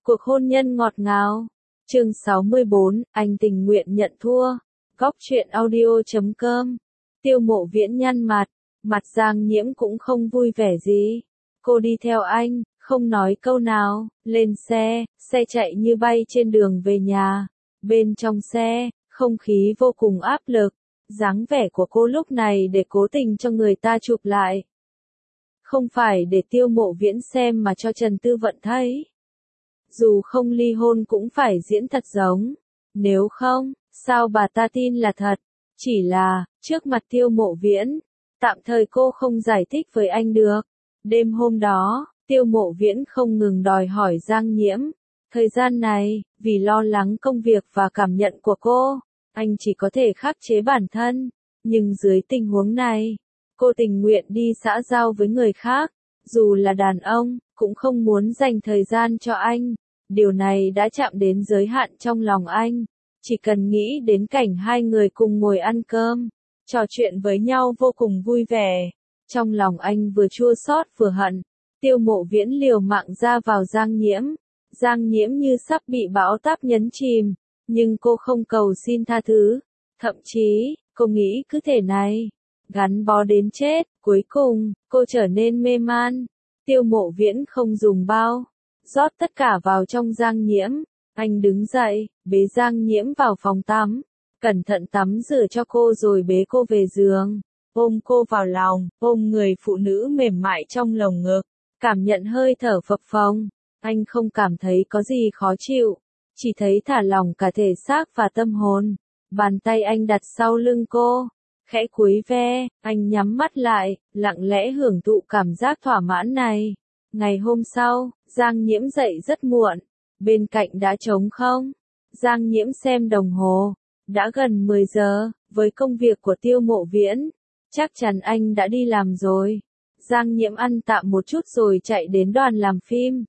Cuộc hôn nhân ngọt ngào. Chương 64, anh tình nguyện nhận thua. Góc truyện audio.com. Tiêu Mộ Viễn nhăn mặt, mặt Giang Nhiễm cũng không vui vẻ gì. Cô đi theo anh, không nói câu nào, lên xe, xe chạy như bay trên đường về nhà. Bên trong xe, không khí vô cùng áp lực. Dáng vẻ của cô lúc này để cố tình cho người ta chụp lại. Không phải để Tiêu Mộ Viễn xem mà cho Trần Tư Vận thấy. Dù không ly hôn cũng phải diễn thật giống. Nếu không, sao bà ta tin là thật? Chỉ là, trước mặt Tiêu Mộ Viễn, tạm thời cô không giải thích với anh được. Đêm hôm đó, Tiêu Mộ Viễn không ngừng đòi hỏi Giang Nhiễm. Thời gian này, vì lo lắng công việc và cảm nhận của cô, anh chỉ có thể khắc chế bản thân. Nhưng dưới tình huống này, cô tình nguyện đi xã giao với người khác. Dù là đàn ông, cũng không muốn dành thời gian cho anh. Điều này đã chạm đến giới hạn trong lòng anh. Chỉ cần nghĩ đến cảnh hai người cùng ngồi ăn cơm, trò chuyện với nhau vô cùng vui vẻ. Trong lòng anh vừa chua xót vừa hận. Tiêu Mộ Viễn liều mạng ra vào Giang Nhiễm. Giang Nhiễm như sắp bị bão táp nhấn chìm. Nhưng cô không cầu xin tha thứ. Thậm chí, cô nghĩ cứ thể này, gắn bó đến chết. Cuối cùng, cô trở nên mê man. Tiêu Mộ Viễn không dùng bao, rót tất cả vào trong Giang Nhiễm. Anh đứng dậy, bế Giang Nhiễm vào phòng tắm, cẩn thận tắm rửa cho cô rồi bế cô về giường, ôm cô vào lòng, ôm người phụ nữ mềm mại trong lồng ngực, cảm nhận hơi thở phập phồng. Anh không cảm thấy có gì khó chịu, chỉ thấy thả lỏng cả thể xác và tâm hồn. Bàn tay anh đặt sau lưng cô, khẽ cúi ve, anh nhắm mắt lại, lặng lẽ hưởng thụ cảm giác thỏa mãn này. Ngày hôm sau, Giang Nhiễm dậy rất muộn, bên cạnh đã trống không. Giang Nhiễm xem đồng hồ, đã gần 10 giờ, với công việc của Tiêu Mộ Viễn, chắc chắn anh đã đi làm rồi. Giang Nhiễm ăn tạm một chút rồi chạy đến đoàn làm phim.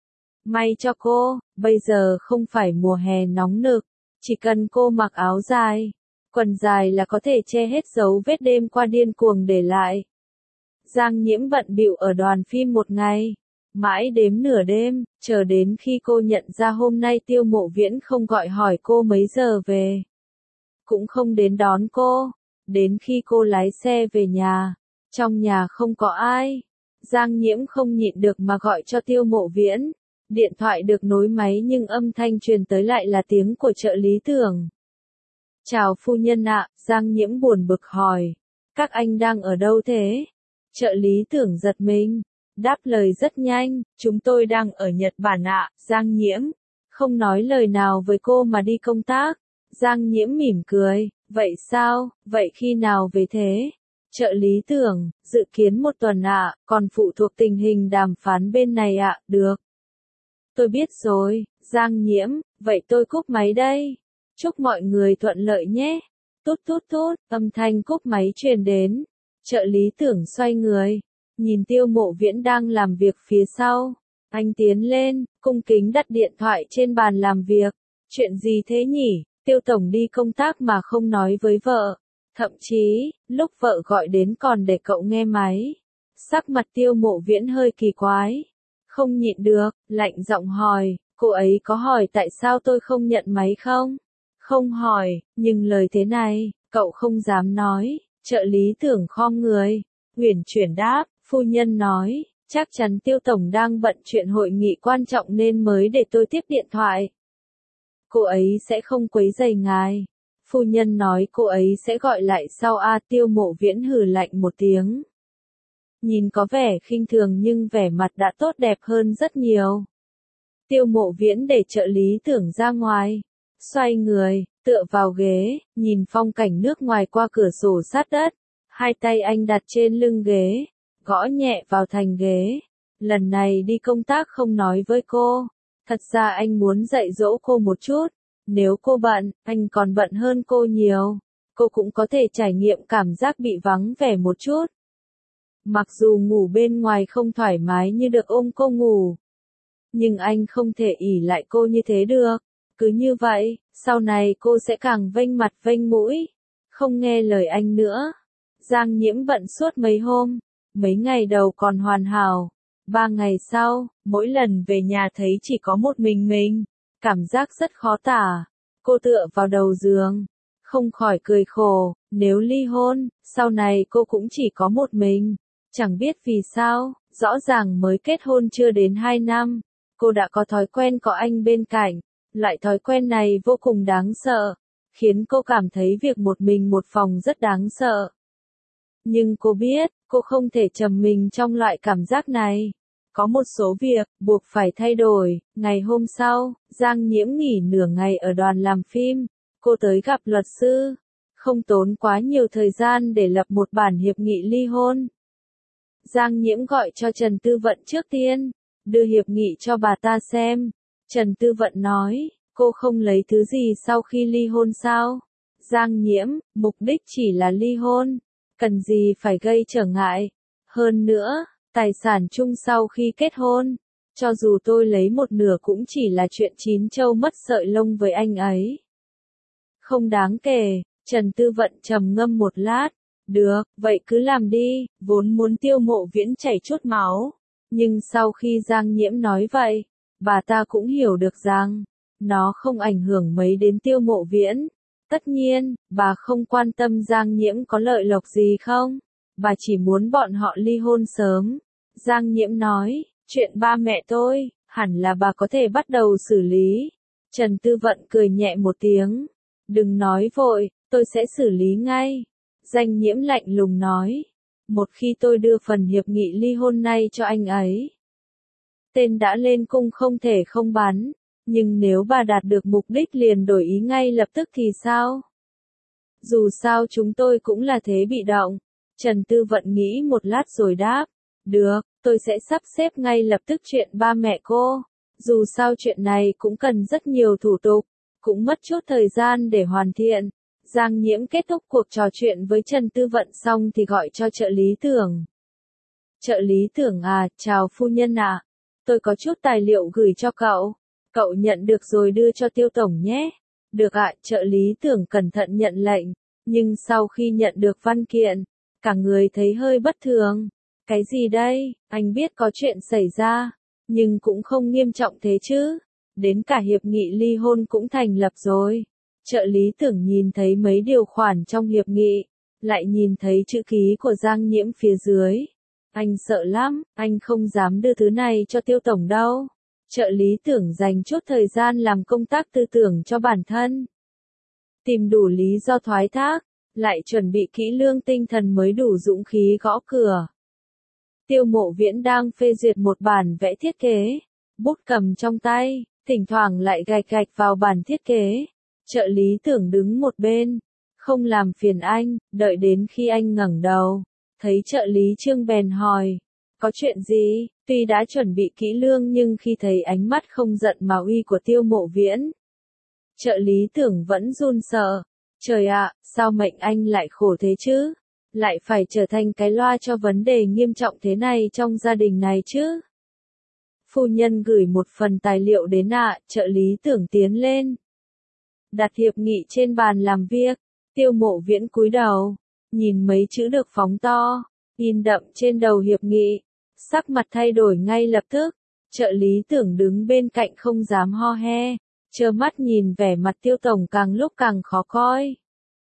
May cho cô, bây giờ không phải mùa hè nóng nực, chỉ cần cô mặc áo dài, quần dài là có thể che hết dấu vết đêm qua điên cuồng để lại. Giang Nhiễm bận bịu ở đoàn phim một ngày, mãi đếm nửa đêm, chờ đến khi cô nhận ra hôm nay Tiêu Mộ Viễn không gọi hỏi cô mấy giờ về, cũng không đến đón cô. Đến khi cô lái xe về nhà, trong nhà không có ai. Giang Nhiễm không nhịn được mà gọi cho Tiêu Mộ Viễn. Điện thoại được nối máy nhưng âm thanh truyền tới lại là tiếng của trợ lý Tưởng. Chào phu nhân ạ, Giang Nhiễm buồn bực hỏi. Các anh đang ở đâu thế? Trợ lý Tưởng giật mình, đáp lời rất nhanh, chúng tôi đang ở Nhật Bản ạ. Giang Nhiễm không nói lời nào với cô mà đi công tác. Giang Nhiễm mỉm cười, vậy sao, vậy khi nào về thế? Trợ lý Tưởng, dự kiến 1 tuần ạ, còn phụ thuộc tình hình đàm phán bên này ạ. Được. Tôi biết rồi. Giang Nhiễm, vậy tôi cúp máy đây. Chúc mọi người thuận lợi nhé. Tút tút tút, âm thanh cúp máy truyền đến. Trợ lý Tưởng xoay người, nhìn Tiêu Mộ Viễn đang làm việc phía sau. Anh tiến lên, cung kính đặt điện thoại trên bàn làm việc. Chuyện gì thế nhỉ? Tiêu tổng đi công tác mà không nói với vợ. Thậm chí, lúc vợ gọi đến còn để cậu nghe máy. Sắc mặt Tiêu Mộ Viễn hơi kỳ quái. Không nhịn được, lạnh giọng hỏi, cô ấy có hỏi tại sao tôi không nhận máy không? Không hỏi, nhưng lời thế này, cậu không dám nói. Trợ lý Tưởng khom người, uyển chuyển đáp, phu nhân nói, chắc chắn Tiêu tổng đang bận chuyện hội nghị quan trọng nên mới để tôi tiếp điện thoại. Cô ấy sẽ không quấy rầy ngài. Phu nhân nói cô ấy sẽ gọi lại sau. Tiêu Mộ Viễn hừ lạnh một tiếng. Nhìn có vẻ khinh thường nhưng vẻ mặt đã tốt đẹp hơn rất nhiều. Tiêu Mộ Viễn để trợ lý Tưởng ra ngoài, xoay người, tựa vào ghế, nhìn phong cảnh nước ngoài qua cửa sổ sát đất. Hai tay anh đặt trên lưng ghế, gõ nhẹ vào thành ghế. Lần này đi công tác không nói với cô. Thật ra anh muốn dạy dỗ cô một chút. Nếu cô bận, anh còn bận hơn cô nhiều. Cô cũng có thể trải nghiệm cảm giác bị vắng vẻ một chút. Mặc dù ngủ bên ngoài không thoải mái như được ôm cô ngủ, nhưng anh không thể ỷ lại cô như thế được. Cứ như vậy, sau này cô sẽ càng vênh mặt vênh mũi, không nghe lời anh nữa. Giang Nhiễm bận suốt mấy hôm, mấy ngày đầu còn hoàn hảo. 3 ngày sau, mỗi lần về nhà thấy chỉ có một mình, cảm giác rất khó tả. Cô tựa vào đầu giường, không khỏi cười khổ, nếu ly hôn, sau này cô cũng chỉ có một mình. Chẳng biết vì sao, rõ ràng mới kết hôn chưa đến 2 năm, cô đã có thói quen có anh bên cạnh. Loại thói quen này vô cùng đáng sợ, khiến cô cảm thấy việc một mình một phòng rất đáng sợ. Nhưng cô biết, cô không thể trầm mình trong loại cảm giác này. Có một số việc, buộc phải thay đổi. Ngày hôm sau, Giang Nhiễm nghỉ nửa ngày ở đoàn làm phim. Cô tới gặp luật sư. Không tốn quá nhiều thời gian để lập một bản hiệp nghị ly hôn. Giang Nhiễm gọi cho Trần Tư Vận trước tiên, đưa hiệp nghị cho bà ta xem. Trần Tư Vận nói, cô không lấy thứ gì sau khi ly hôn sao? Giang Nhiễm, mục đích chỉ là ly hôn, cần gì phải gây trở ngại. Hơn nữa, tài sản chung sau khi kết hôn, cho dù tôi lấy một nửa cũng chỉ là chuyện chín châu mất sợi lông với anh ấy. Không đáng kể. Trần Tư Vận trầm ngâm một lát. Được, vậy cứ làm đi, vốn muốn Tiêu Mộ Viễn chảy chút máu. Nhưng sau khi Giang Nhiễm nói vậy, bà ta cũng hiểu được rằng, nó không ảnh hưởng mấy đến Tiêu Mộ Viễn. Tất nhiên, bà không quan tâm Giang Nhiễm có lợi lộc gì không, bà chỉ muốn bọn họ ly hôn sớm. Giang Nhiễm nói, chuyện ba mẹ tôi, hẳn là bà có thể bắt đầu xử lý. Trần Tư Vận cười nhẹ một tiếng. Đừng nói vội, tôi sẽ xử lý ngay. Giang Nhiễm lạnh lùng nói. Một khi tôi đưa phần hiệp nghị ly hôn này cho anh ấy, tên đã lên cung không thể không bắn. Nhưng nếu bà đạt được mục đích liền đổi ý ngay lập tức thì sao? Dù sao chúng tôi cũng là thế bị động. Trần Tư Vận nghĩ một lát rồi đáp. Được, tôi sẽ sắp xếp ngay lập tức chuyện ba mẹ cô. Dù sao chuyện này cũng cần rất nhiều thủ tục, cũng mất chút thời gian để hoàn thiện. Giang Nhiễm kết thúc cuộc trò chuyện với Trần Tư Vận xong thì gọi cho trợ lý Tưởng. Trợ lý Tưởng à, chào phu nhân ạ. Tôi có chút tài liệu gửi cho cậu. Cậu nhận được rồi đưa cho Tiêu tổng nhé. Được ạ, trợ lý Tưởng cẩn thận nhận lệnh. Nhưng sau khi nhận được văn kiện, cả người thấy hơi bất thường. Cái gì đây? Anh biết có chuyện xảy ra, nhưng cũng không nghiêm trọng thế chứ. Đến cả hiệp nghị ly hôn cũng thành lập rồi. Trợ lý Tưởng nhìn thấy mấy điều khoản trong hiệp nghị, lại nhìn thấy chữ ký của Giang Nhiễm phía dưới. Anh sợ lắm, anh không dám đưa thứ này cho Tiêu tổng đâu. Trợ lý Tưởng dành chút thời gian làm công tác tư tưởng cho bản thân. Tìm đủ lý do thoái thác, lại chuẩn bị kỹ lưỡng tinh thần mới đủ dũng khí gõ cửa. Tiêu Mộ Viễn đang phê duyệt một bản vẽ thiết kế, bút cầm trong tay, thỉnh thoảng lại gạch gạch vào bản thiết kế. Trợ lý Tưởng đứng một bên, không làm phiền anh, đợi đến khi anh ngẩng đầu, thấy trợ lý Trương bèn hỏi, có chuyện gì? Tuy đã chuẩn bị kỹ lưỡng nhưng khi thấy ánh mắt không giận mà uy của Tiêu Mộ Viễn, trợ lý Tưởng vẫn run sợ. Trời ạ, sao mệnh anh lại khổ thế chứ? Lại phải trở thành cái loa cho vấn đề nghiêm trọng thế này trong gia đình này chứ? Phu nhân gửi một phần tài liệu đến ạ, trợ lý Tưởng tiến lên. Đặt hiệp nghị trên bàn làm việc, Tiêu Mộ Viễn cúi đầu, nhìn mấy chữ được phóng to, in đậm trên đầu hiệp nghị, sắc mặt thay đổi ngay lập tức. Trợ lý Tưởng đứng bên cạnh không dám ho he, trơ mắt nhìn vẻ mặt Tiêu tổng càng lúc càng khó coi.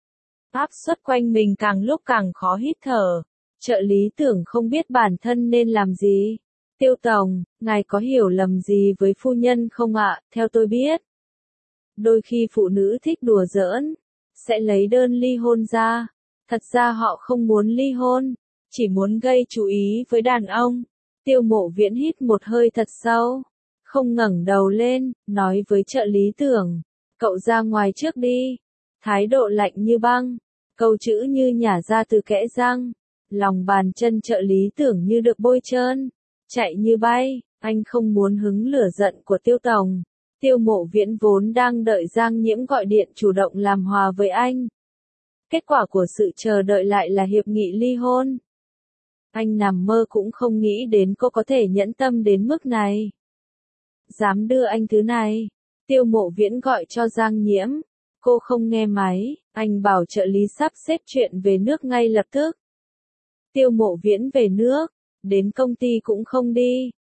Áp suất quanh mình càng lúc càng khó hít thở. Trợ lý Tưởng không biết bản thân nên làm gì. Tiêu tổng, ngài có hiểu lầm gì với phu nhân không ạ? Theo tôi biết, đôi khi phụ nữ thích đùa giỡn, sẽ lấy đơn ly hôn ra. Thật ra họ không muốn ly hôn, chỉ muốn gây chú ý với đàn ông. Tiêu Mộ Viễn hít một hơi thật sâu, không ngẩng đầu lên, nói với trợ lý Tưởng, cậu ra ngoài trước đi. Thái độ lạnh như băng, câu chữ như nhả ra từ kẽ răng. Lòng bàn chân trợ lý Tưởng như được bôi trơn, chạy như bay. Anh không muốn hứng lửa giận của Tiêu tổng. Tiêu Mộ Viễn vốn đang đợi Giang Nhiễm gọi điện chủ động làm hòa với anh. Kết quả của sự chờ đợi lại là hiệp nghị ly hôn. Anh nằm mơ cũng không nghĩ đến cô có thể nhẫn tâm đến mức này. Dám đưa anh thứ này. Tiêu Mộ Viễn gọi cho Giang Nhiễm. Cô không nghe máy, anh bảo trợ lý sắp xếp chuyện về nước ngay lập tức. Tiêu Mộ Viễn về nước, đến công ty cũng không đi,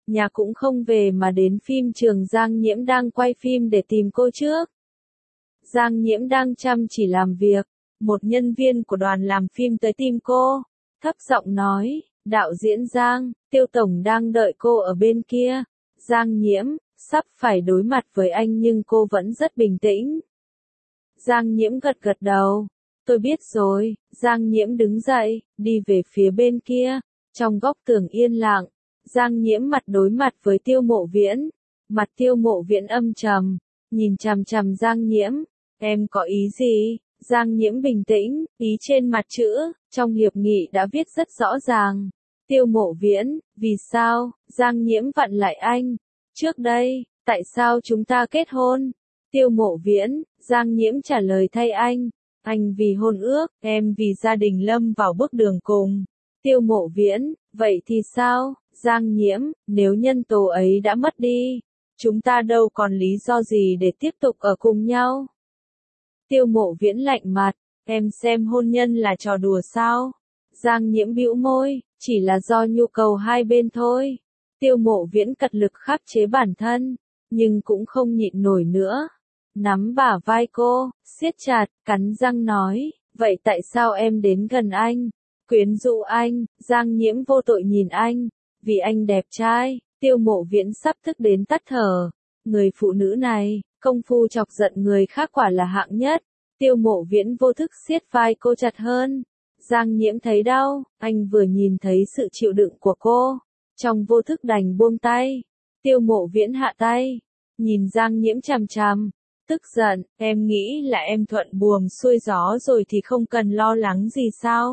nhà cũng không về mà đến phim trường Giang Nhiễm đang quay phim để tìm cô trước. Giang Nhiễm đang chăm chỉ làm việc, một nhân viên của đoàn làm phim tới tìm cô, thấp giọng nói, đạo diễn Giang, Tiêu tổng đang đợi cô ở bên kia. Giang Nhiễm, sắp phải đối mặt với anh nhưng cô vẫn rất bình tĩnh. Giang Nhiễm gật gật đầu, tôi biết rồi. Giang Nhiễm đứng dậy, đi về phía bên kia, trong góc tường yên lặng. Giang Nhiễm mặt đối mặt với Tiêu Mộ Viễn, mặt Tiêu Mộ Viễn âm trầm, nhìn chằm chằm Giang Nhiễm, em có ý gì? Giang Nhiễm bình tĩnh, ý trên mặt chữ, trong hiệp nghị đã viết rất rõ ràng. Tiêu Mộ Viễn, vì sao? Giang Nhiễm vặn lại anh. Trước đây, tại sao chúng ta kết hôn? Tiêu Mộ Viễn, Giang Nhiễm trả lời thay anh. Anh vì hôn ước, em vì gia đình lâm vào bước đường cùng. Tiêu Mộ Viễn, vậy thì sao? Giang Nhiễm, nếu nhân tố ấy đã mất đi, chúng ta đâu còn lý do gì để tiếp tục ở cùng nhau? Tiêu Mộ Viễn lạnh mặt, em xem hôn nhân là trò đùa sao? Giang Nhiễm bĩu môi, chỉ là do nhu cầu hai bên thôi. Tiêu Mộ Viễn cật lực khắc chế bản thân, nhưng cũng không nhịn nổi nữa. Nắm bả vai cô, siết chặt, cắn răng nói, vậy tại sao em đến gần anh? Quyến rũ anh. Giang Nhiễm vô tội nhìn anh, vì anh đẹp trai. Tiêu Mộ Viễn sắp thức đến tắt thở. Người phụ nữ này, công phu chọc giận người khác quả là hạng nhất. Tiêu Mộ Viễn vô thức siết vai cô chặt hơn. Giang Nhiễm thấy đau, anh vừa nhìn thấy sự chịu đựng của cô, trong vô thức đành buông tay. Tiêu Mộ Viễn hạ tay, nhìn Giang Nhiễm chằm chằm, tức giận, em nghĩ là em thuận buồm xuôi gió rồi thì không cần lo lắng gì sao?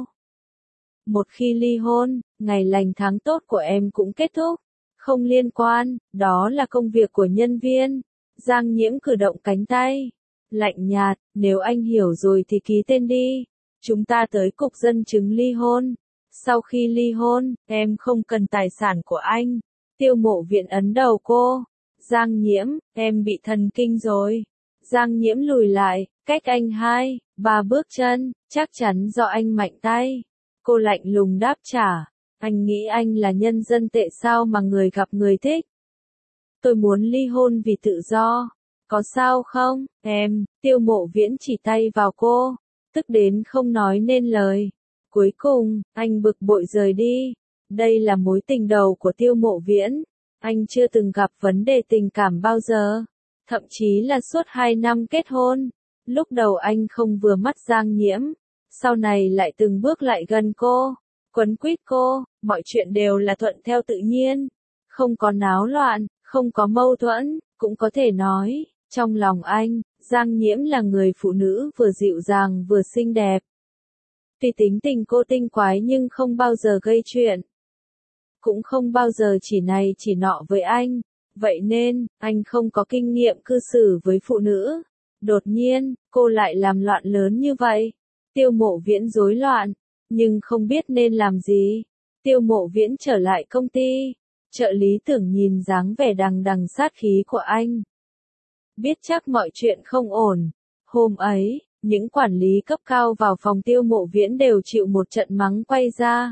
Một khi ly hôn, ngày lành tháng tốt của em cũng kết thúc, không liên quan, đó là công việc của nhân viên. Giang Nhiễm cử động cánh tay, lạnh nhạt, nếu anh hiểu rồi thì ký tên đi. Chúng ta tới cục dân chứng ly hôn. Sau khi ly hôn, em không cần tài sản của anh. Tiêu Mộ Viễn ấn đầu cô. Giang Nhiễm, em bị thần kinh rồi. Giang Nhiễm lùi lại, cách anh 2-3 bước chân, chắc chắn do anh mạnh tay. Cô lạnh lùng đáp trả. Anh nghĩ anh là nhân dân tệ sao mà người gặp người thích? Tôi muốn ly hôn vì tự do. Có sao không, em? Tiêu Mộ Viễn chỉ tay vào cô, tức đến không nói nên lời. Cuối cùng, anh bực bội rời đi. Đây là mối tình đầu của Tiêu Mộ Viễn. Anh chưa từng gặp vấn đề tình cảm bao giờ. Thậm chí là suốt 2 năm kết hôn. Lúc đầu anh không vừa mắt Giang Nhiễm. Sau này lại từng bước lại gần cô. Quấn quýt cô. Mọi chuyện đều là thuận theo tự nhiên. Không có náo loạn, không có mâu thuẫn. Cũng có thể nói, trong lòng anh, Giang Nhiễm là người phụ nữ vừa dịu dàng vừa xinh đẹp. Tuy tính tình cô tinh quái nhưng không bao giờ gây chuyện. Cũng không bao giờ chỉ này chỉ nọ với anh. Vậy nên, anh không có kinh nghiệm cư xử với phụ nữ. Đột nhiên, cô lại làm loạn lớn như vậy. Tiêu Mộ Viễn rối loạn, nhưng không biết nên làm gì. Tiêu Mộ Viễn trở lại công ty. Trợ lý Tưởng nhìn dáng vẻ đằng đằng sát khí của anh, biết chắc mọi chuyện không ổn. Hôm ấy, những quản lý cấp cao vào phòng Tiêu Mộ Viễn đều chịu một trận mắng quay ra.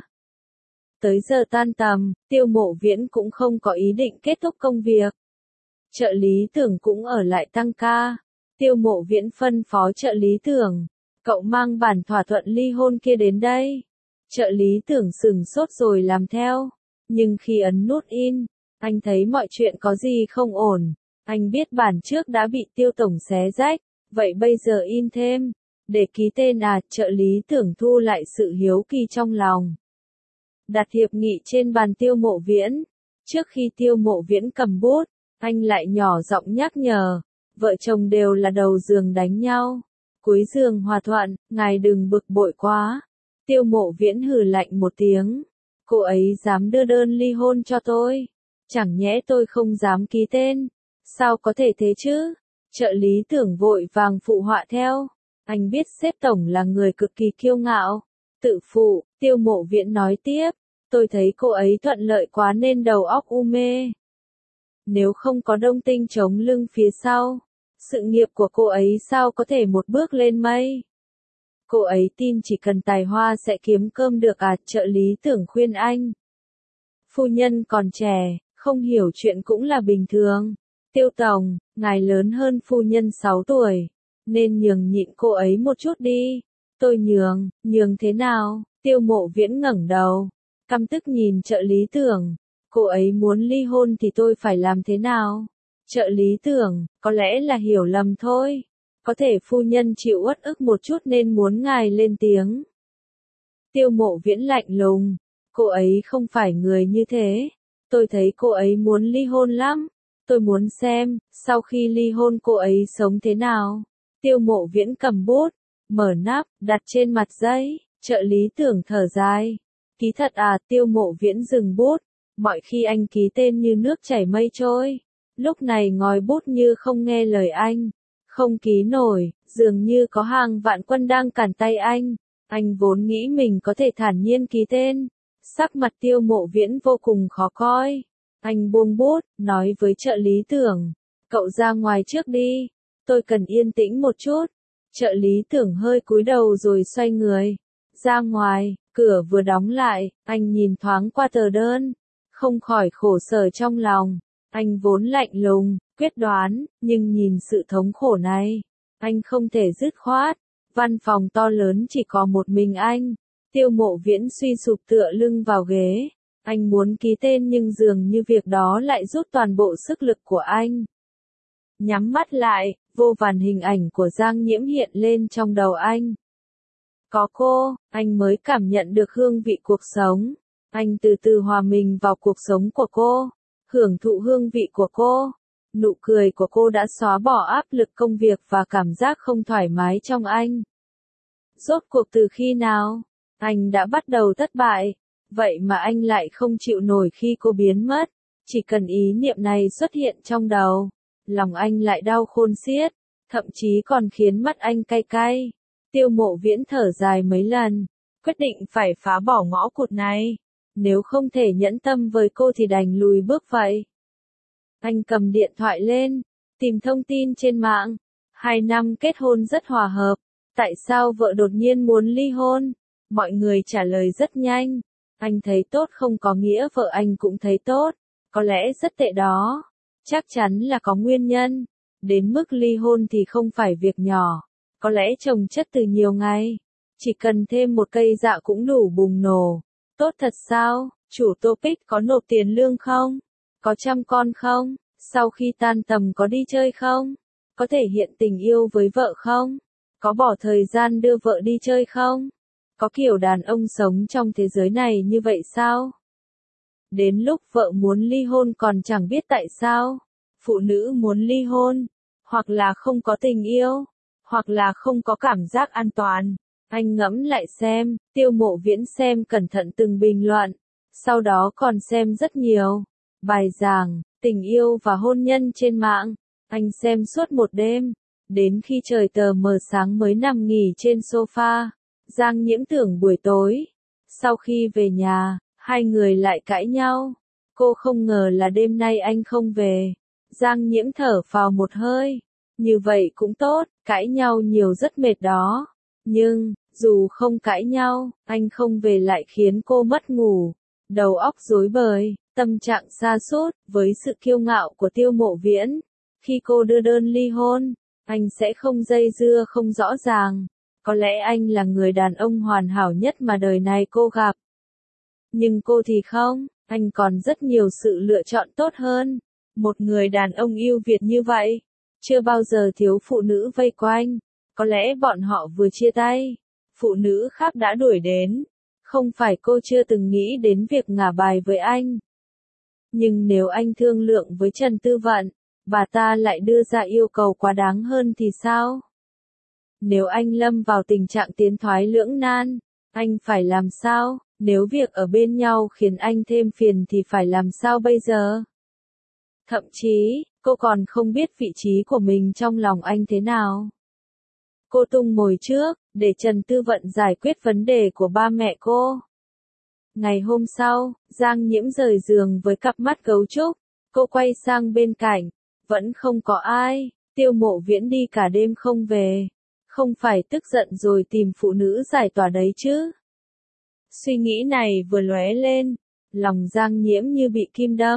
Tới giờ tan tầm, Tiêu Mộ Viễn cũng không có ý định kết thúc công việc. Trợ lý Tưởng cũng ở lại tăng ca. Tiêu Mộ Viễn phân phó trợ lý Tưởng, cậu mang bản thỏa thuận ly hôn kia đến đây. Trợ lý Tưởng sửng sốt rồi làm theo. Nhưng khi ấn nút in, anh thấy mọi chuyện có gì không ổn. Anh biết bản trước đã bị Tiêu tổng xé rách, vậy bây giờ in thêm, để ký tên à? Trợ lý Tưởng thu lại sự hiếu kỳ trong lòng. Đặt hiệp nghị trên bàn Tiêu Mộ Viễn. Trước khi Tiêu Mộ Viễn cầm bút, anh lại nhỏ giọng nhắc nhở, vợ chồng đều là đầu giường đánh nhau. Cuối giường hòa thuận, ngài đừng bực bội quá. Tiêu Mộ Viễn hừ lạnh một tiếng. Cô ấy dám đưa đơn ly hôn cho tôi. Chẳng nhẽ tôi không dám ký tên. Sao có thể thế chứ? Trợ lý Tưởng vội vàng phụ họa theo. Anh biết sếp tổng là người cực kỳ kiêu ngạo. Tự phụ, Tiêu Mộ Viễn nói tiếp. Tôi thấy cô ấy thuận lợi quá nên đầu óc u mê. Nếu không có Đông Tinh chống lưng phía sau, sự nghiệp của cô ấy sao có thể một bước lên mây? Cô ấy tin chỉ cần tài hoa sẽ kiếm cơm được à? Trợ lý Tưởng khuyên anh. Phu nhân còn trẻ, không hiểu chuyện cũng là bình thường. Tiêu tổng, ngài lớn hơn phu nhân 6 tuổi, nên nhường nhịn cô ấy một chút đi. Tôi nhường thế nào? Tiêu Mộ Viễn ngẩng đầu, căm tức nhìn trợ lý Tưởng. Cô ấy muốn ly hôn thì tôi phải làm thế nào? Trợ lý Tưởng, có lẽ là hiểu lầm thôi. Có thể phu nhân chịu uất ức một chút nên muốn ngài lên tiếng. Tiêu Mộ Viễn lạnh lùng, cô ấy không phải người như thế. Tôi thấy cô ấy muốn ly hôn lắm. Tôi muốn xem, sau khi ly hôn cô ấy sống thế nào. Tiêu Mộ Viễn cầm bút, mở nắp, đặt trên mặt giấy, trợ lý Tưởng thở dài. Ký thật à? Tiêu Mộ Viễn dừng bút, mọi khi anh ký tên như nước chảy mây trôi. Lúc này ngòi bút như không nghe lời anh, không ký nổi, dường như có hàng vạn quân đang cản tay anh. Anh vốn nghĩ mình có thể thản nhiên ký tên. Sắc mặt Tiêu Mộ Viễn vô cùng khó coi. Anh buông bút, nói với trợ lý Tưởng, cậu ra ngoài trước đi, tôi cần yên tĩnh một chút. Trợ lý Tưởng hơi cúi đầu rồi xoay người, ra ngoài, cửa vừa đóng lại, anh nhìn thoáng qua tờ đơn, không khỏi khổ sở trong lòng. Anh vốn lạnh lùng, quyết đoán, nhưng nhìn sự thống khổ này, anh không thể dứt khoát. Văn phòng to lớn chỉ có một mình anh. Tiêu Mộ Viễn suy sụp tựa lưng vào ghế. Anh muốn ký tên nhưng dường như việc đó lại rút toàn bộ sức lực của anh. Nhắm mắt lại, vô vàn hình ảnh của Giang Nhiễm hiện lên trong đầu anh. Có cô, anh mới cảm nhận được hương vị cuộc sống. Anh từ từ hòa mình vào cuộc sống của cô, hưởng thụ hương vị của cô. Nụ cười của cô đã xóa bỏ áp lực công việc và cảm giác không thoải mái trong anh. Rốt cuộc từ khi nào, anh đã bắt đầu thất bại, vậy mà anh lại không chịu nổi khi cô biến mất. Chỉ cần ý niệm này xuất hiện trong đầu, lòng anh lại đau khôn xiết, thậm chí còn khiến mắt anh cay cay. Tiêu Mộ Viễn thở dài mấy lần, quyết định phải phá bỏ ngõ cụt này. Nếu không thể nhẫn tâm với cô thì đành lùi bước vậy. Anh cầm điện thoại lên, tìm thông tin trên mạng. 2 năm kết hôn rất hòa hợp. Tại sao vợ đột nhiên muốn ly hôn? Mọi người trả lời rất nhanh. Anh thấy tốt không có nghĩa vợ anh cũng thấy tốt. Có lẽ rất tệ đó. Chắc chắn là có nguyên nhân. Đến mức ly hôn thì không phải việc nhỏ. Có lẽ chồng chất từ nhiều ngày. Chỉ cần thêm một cây dạ cũng đủ bùng nổ. Tốt thật sao? Chủ topic có nộp tiền lương không? Có chăm con không? Sau khi tan tầm có đi chơi không? Có thể hiện tình yêu với vợ không? Có bỏ thời gian đưa vợ đi chơi không? Có kiểu đàn ông sống trong thế giới này như vậy sao? Đến lúc vợ muốn ly hôn còn chẳng biết tại sao. Phụ nữ muốn ly hôn, hoặc là không có tình yêu, hoặc là không có cảm giác an toàn. Anh ngẫm lại xem, Tiêu Mộ Viễn xem cẩn thận từng bình luận, sau đó còn xem rất nhiều bài giảng, tình yêu và hôn nhân trên mạng. Anh xem suốt một đêm, đến khi trời tờ mờ sáng mới nằm nghỉ trên sofa. Giang Nhiễm Tưởng buổi tối, sau khi về nhà, hai người lại cãi nhau. Cô không ngờ là đêm nay anh không về. Giang Nhiễm thở phào một hơi. Như vậy cũng tốt, cãi nhau nhiều rất mệt đó. Nhưng, dù không cãi nhau, anh không về lại khiến cô mất ngủ. Đầu óc rối bời, tâm trạng sa sút. Với sự kiêu ngạo của Tiêu Mộ Viễn, khi cô đưa đơn ly hôn, anh sẽ không dây dưa không rõ ràng. Có lẽ anh là người đàn ông hoàn hảo nhất mà đời này cô gặp. Nhưng cô thì không, anh còn rất nhiều sự lựa chọn tốt hơn. Một người đàn ông yêu Việt như vậy, chưa bao giờ thiếu phụ nữ vây quanh. Có lẽ bọn họ vừa chia tay, phụ nữ khác đã đuổi đến. Không phải cô chưa từng nghĩ đến việc ngả bài với anh. Nhưng nếu anh thương lượng với Trần Tư Vận, bà ta lại đưa ra yêu cầu quá đáng hơn thì sao? Nếu anh lâm vào tình trạng tiến thoái lưỡng nan, anh phải làm sao? Nếu việc ở bên nhau khiến anh thêm phiền thì phải làm sao bây giờ? Thậm chí, cô còn không biết vị trí của mình trong lòng anh thế nào. Cô tung mồi trước, để Trần Tư Vận giải quyết vấn đề của ba mẹ cô. Ngày hôm sau, Giang Nhiễm rời giường với cặp mắt gấu trúc. Cô quay sang bên cạnh, vẫn không có ai. Tiêu Mộ Viễn đi cả đêm không về. Không phải tức giận rồi tìm phụ nữ giải tỏa đấy chứ? Suy nghĩ này vừa lóe lên, lòng Giang Nhiễm như bị kim đâm.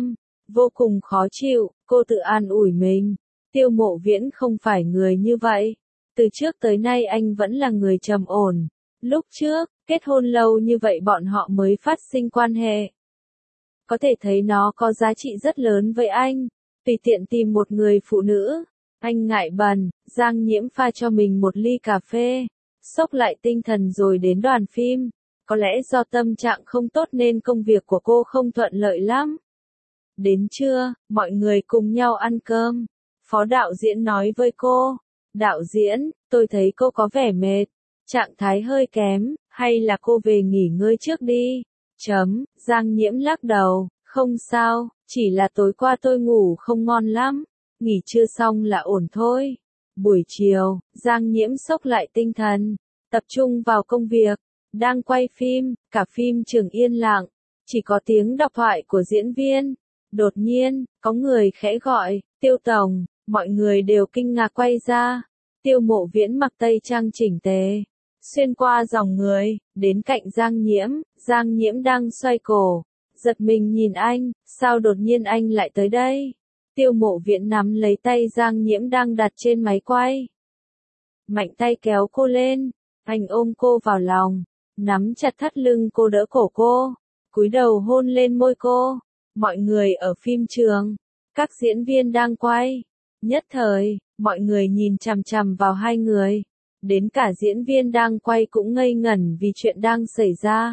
Vô cùng khó chịu, cô tự an ủi mình. Tiêu Mộ Viễn không phải người như vậy. Từ trước tới nay anh vẫn là người trầm ổn. Lúc trước, kết hôn lâu như vậy bọn họ mới phát sinh quan hệ. Có thể thấy nó có giá trị rất lớn với anh. Tùy tiện tìm một người phụ nữ. Anh ngại bần, Giang Nhiễm pha cho mình một ly cà phê. Xốc lại tinh thần rồi đến đoàn phim. Có lẽ do tâm trạng không tốt nên công việc của cô không thuận lợi lắm. Đến trưa, mọi người cùng nhau ăn cơm. Phó đạo diễn nói với cô. Đạo diễn, tôi thấy cô có vẻ mệt. Trạng thái hơi kém, hay là cô về nghỉ ngơi trước đi. Giang Nhiễm lắc đầu, không sao, chỉ là tối qua tôi ngủ không ngon lắm. Nghỉ trưa xong là ổn thôi. Buổi chiều, Giang Nhiễm xốc lại tinh thần, tập trung vào công việc. Đang quay phim, cả phim trường yên lặng, chỉ có tiếng đọc thoại của diễn viên. Đột nhiên, có người khẽ gọi, Tiêu Tổng, mọi người đều kinh ngạc quay ra. Tiêu Mộ Viễn mặc tây trang chỉnh tề, xuyên qua dòng người, đến cạnh Giang Nhiễm đang xoay cổ, giật mình nhìn anh, sao đột nhiên anh lại tới đây? Tiêu Mộ Viễn nắm lấy tay Giang Nhiễm đang đặt trên máy quay. Mạnh tay kéo cô lên, anh ôm cô vào lòng, nắm chặt thắt lưng cô đỡ cổ cô, cúi đầu hôn lên môi cô. Mọi người ở phim trường, các diễn viên đang quay. Nhất thời, mọi người nhìn chằm chằm vào hai người. Đến cả diễn viên đang quay cũng ngây ngẩn vì chuyện đang xảy ra.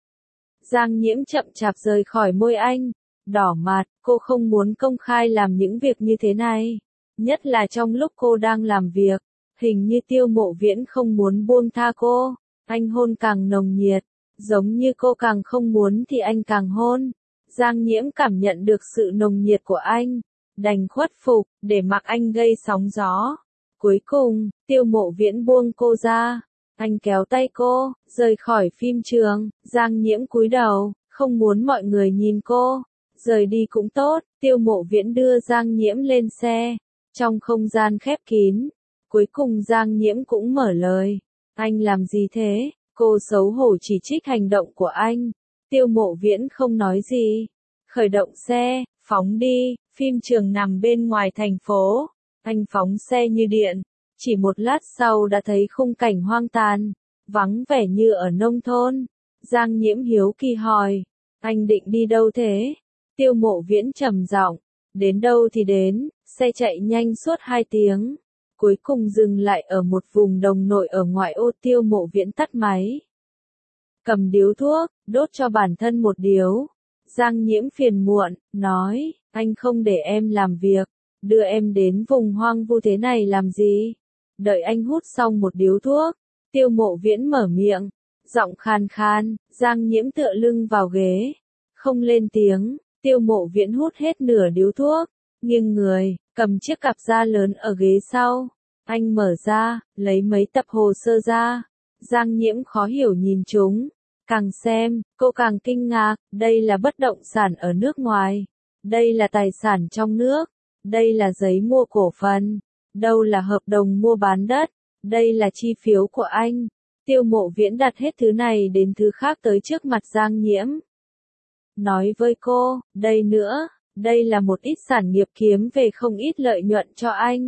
Giang Nhiễm chậm chạp rời khỏi môi anh, đỏ mặt, cô không muốn công khai làm những việc như thế này. Nhất là trong lúc cô đang làm việc, hình như Tiêu Mộ Viễn không muốn buông tha cô. Anh hôn càng nồng nhiệt, giống như cô càng không muốn thì anh càng hôn. Giang Nhiễm cảm nhận được sự nồng nhiệt của anh, đành khuất phục, để mặc anh gây sóng gió. Cuối cùng, Tiêu Mộ Viễn buông cô ra. Anh kéo tay cô, rời khỏi phim trường. Giang Nhiễm cúi đầu, không muốn mọi người nhìn cô. Rời đi cũng tốt, Tiêu Mộ Viễn đưa Giang Nhiễm lên xe. Trong không gian khép kín, cuối cùng Giang Nhiễm cũng mở lời. Anh làm gì thế? Cô xấu hổ chỉ trích hành động của anh. Tiêu Mộ Viễn không nói gì. Khởi động xe, phóng đi. Phim trường nằm bên ngoài thành phố. Anh phóng xe như điện. Chỉ một lát sau đã thấy khung cảnh hoang tàn, vắng vẻ như ở nông thôn. Giang Nhiễm hiếu kỳ hỏi, anh định đi đâu thế? Tiêu Mộ Viễn trầm giọng, đến đâu thì đến, xe chạy nhanh suốt 2 tiếng. Cuối cùng dừng lại ở một vùng đồng nội ở ngoại ô. Tiêu Mộ Viễn tắt máy. Cầm điếu thuốc, đốt cho bản thân một điếu. Giang Nhiễm phiền muộn, nói, anh không để em làm việc, đưa em đến vùng hoang vu thế này làm gì? Đợi anh hút xong một điếu thuốc, Tiêu Mộ Viễn mở miệng, giọng khan khan. Giang Nhiễm tựa lưng vào ghế, không lên tiếng. Tiêu Mộ Viễn hút hết nửa điếu thuốc, nghiêng người, cầm chiếc cặp da lớn ở ghế sau. Anh mở ra, lấy mấy tập hồ sơ ra. Giang Nhiễm khó hiểu nhìn chúng. Càng xem, cô càng kinh ngạc, đây là bất động sản ở nước ngoài. Đây là tài sản trong nước. Đây là giấy mua cổ phần. Đâu là hợp đồng mua bán đất. Đây là chi phiếu của anh. Tiêu Mộ Viễn đặt hết thứ này đến thứ khác tới trước mặt Giang Nhiễm. Nói với cô, đây nữa, đây là một ít sản nghiệp kiếm về không ít lợi nhuận cho anh.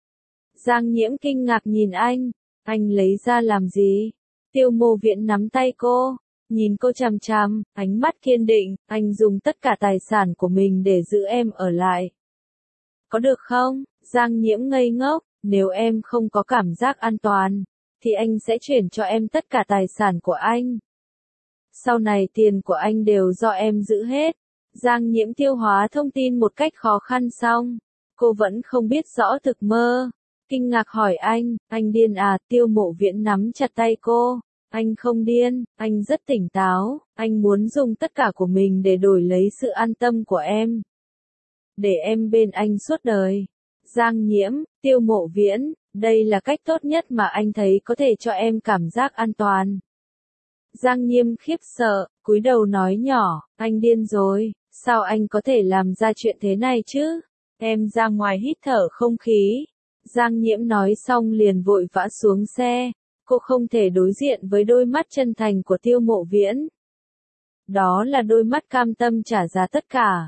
Giang Nhiễm kinh ngạc nhìn anh lấy ra làm gì? Tiêu Mộ Viễn nắm tay cô, nhìn cô chằm chằm, ánh mắt kiên định, anh dùng tất cả tài sản của mình để giữ em ở lại. Có được không? Giang Nhiễm ngây ngốc, nếu em không có cảm giác an toàn, thì anh sẽ chuyển cho em tất cả tài sản của anh. Sau này tiền của anh đều do em giữ hết. Giang Nhiễm tiêu hóa thông tin một cách khó khăn xong. Cô vẫn không biết rõ thực mơ. Kinh ngạc hỏi anh điên à? Tiêu Mộ Viễn nắm chặt tay cô. Anh không điên, anh rất tỉnh táo, anh muốn dùng tất cả của mình để đổi lấy sự an tâm của em. Để em bên anh suốt đời. Giang Nhiễm, Tiêu Mộ Viễn, đây là cách tốt nhất mà anh thấy có thể cho em cảm giác an toàn. Giang Nhiễm khiếp sợ, cúi đầu nói nhỏ, anh điên rồi, sao anh có thể làm ra chuyện thế này chứ? Em ra ngoài hít thở không khí. Giang Nhiễm nói xong liền vội vã xuống xe. Cô không thể đối diện với đôi mắt chân thành của Tiêu Mộ Viễn. Đó là đôi mắt cam tâm trả giá tất cả.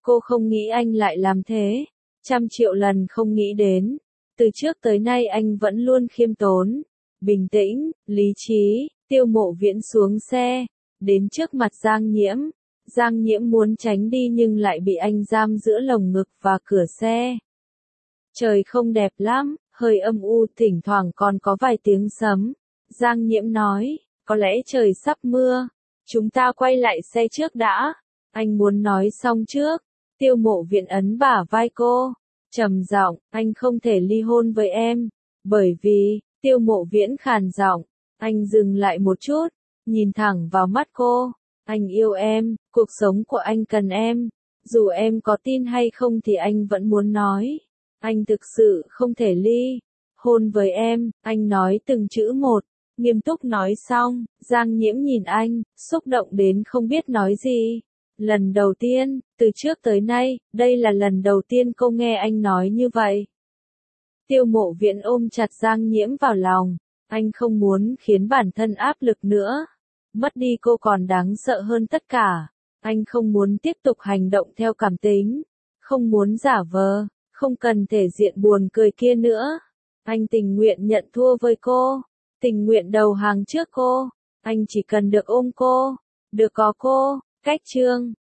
Cô không nghĩ anh lại làm thế. 100 triệu lần không nghĩ đến. Từ trước tới nay anh vẫn luôn khiêm tốn, bình tĩnh, lý trí. Tiêu Mộ Viễn xuống xe, đến trước mặt Giang Nhiễm. Giang Nhiễm muốn tránh đi nhưng lại bị anh giam giữa lồng ngực và cửa xe. Trời không đẹp lắm, hơi âm u, thỉnh thoảng còn có vài tiếng sấm. Giang Nhiễm nói, có lẽ trời sắp mưa. Chúng ta quay lại xe trước đã. Anh muốn nói xong trước. Tiêu Mộ Viễn ấn bả vai cô, trầm giọng, anh không thể ly hôn với em. Bởi vì, Tiêu Mộ Viễn khàn giọng, anh dừng lại một chút, nhìn thẳng vào mắt cô. Anh yêu em, cuộc sống của anh cần em. Dù em có tin hay không thì anh vẫn muốn nói. Anh thực sự không thể ly hôn với em, anh nói từng chữ một, nghiêm túc nói xong, Giang Nhiễm nhìn anh, xúc động đến không biết nói gì. Lần đầu tiên, từ trước tới nay, đây là lần đầu tiên cô nghe anh nói như vậy. Tiêu Mộ Viễn ôm chặt Giang Nhiễm vào lòng, anh không muốn khiến bản thân áp lực nữa. Mất đi cô còn đáng sợ hơn tất cả. Anh không muốn tiếp tục hành động theo cảm tính, không muốn giả vờ, không cần thể diện buồn cười kia nữa. Anh tình nguyện nhận thua với cô, tình nguyện đầu hàng trước cô. Anh chỉ cần được ôm cô, được có cô. Cách chương